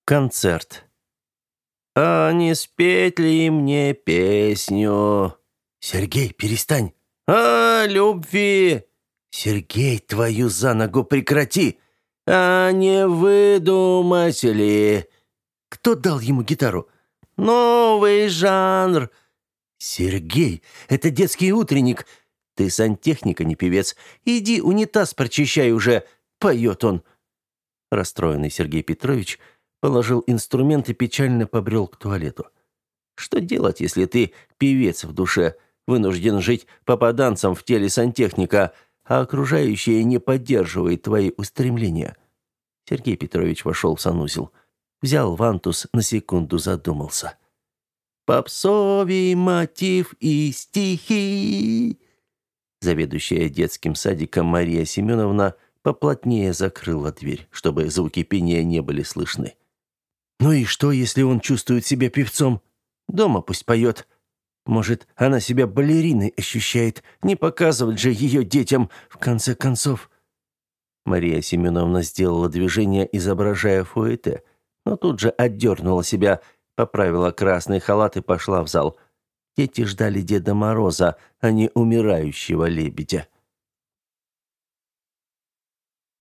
Концерт. «А не спеть ли мне песню?» «Сергей, перестань!» «О любви!» «Сергей, твою за ногу прекрати!» «А не выдумать ли?» «Кто дал ему гитару?» «Новый жанр!» «Сергей, это детский утренник. Ты сантехник, а не певец. Иди унитаз прочищай уже!» — поет он. Расстроенный Сергей Петрович положил инструмент и печально побрел к туалету. Что делать, если ты певец в душе, вынужден жить попаданцем в теле сантехника, а окружающие не поддерживают твои устремления? Сергей Петрович вошел в санузел, взял вантус, на секунду задумался. «Попсовый мотив и стихи!» Заведующая детским садиком Мария Семеновна поплотнее закрыла дверь, чтобы звуки пения не были слышны. «Ну и что, если он чувствует себя певцом? Дома пусть поет. Может, она себя балериной ощущает. Не показывать же ее детям, в конце концов». Мария Семеновна сделала движение, изображая фуэте, но тут же отдернула себя, поправила красный халат и пошла в зал. Дети ждали Деда Мороза, а не умирающего лебедя.